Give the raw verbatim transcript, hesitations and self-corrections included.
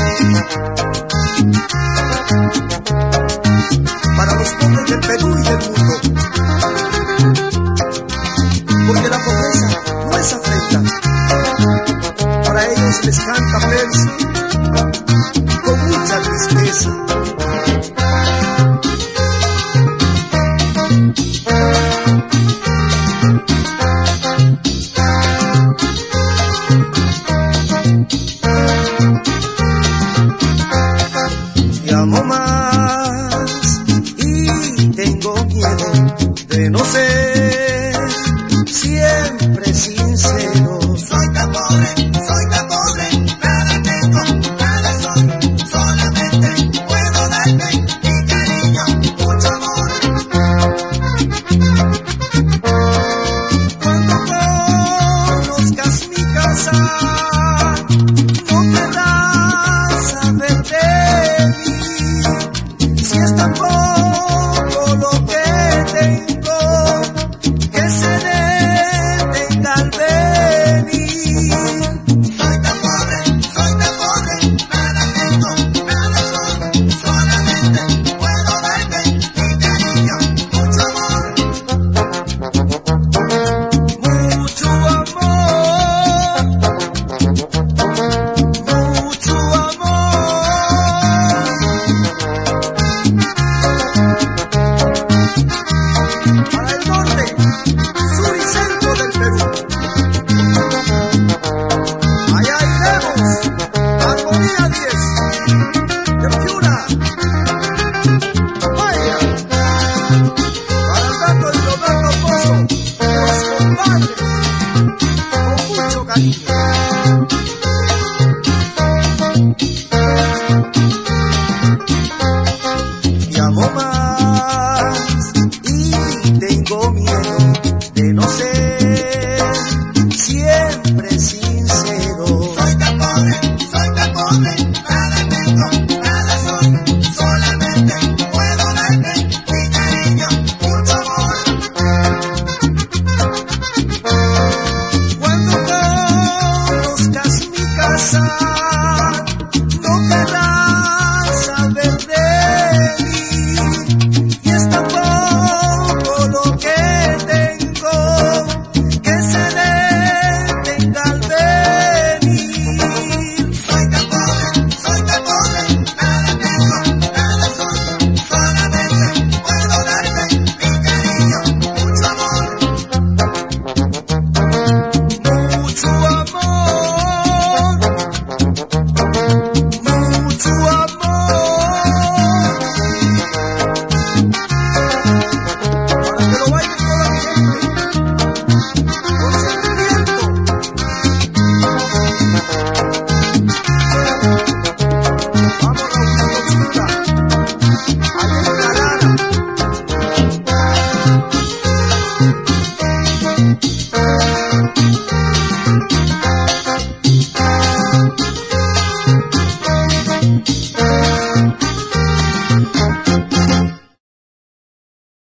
Para los pobres del Perú y del mundo, porque la pobreza no es afrenta. Para ellos les canta verso con mucha tristeza. Te amo más y tengo miedo de no ser siempre sincero. Soy tan pobre, soy tan pobre, nada tengo, nada soy, solamente puedo darte mi cariño, mucho amor. Cuando conozcas mi casa, no querrás saber de mí. Si es tan poco lo que tengo, que seré de tal venir. Soy tan pobre, soy tan pobre, nada tengo, nada soy, solamente puedo darte mi cariño, mucho amor. Mucho amor, mucho amor. Para el norte, sur y centro del Perú. Allá iremos, Armonía diez, de Piura, Maya, para el dato de Leonardo Pozo, los compadres, con mucho cariño. Te amo más y tengo miedo de no ser siempre sincero. Soy tan pobre, soy tan pobre, nada tengo, nada soy, solamente puedo darte mi cariño, mucho amor. Cuando conozcas mi casa,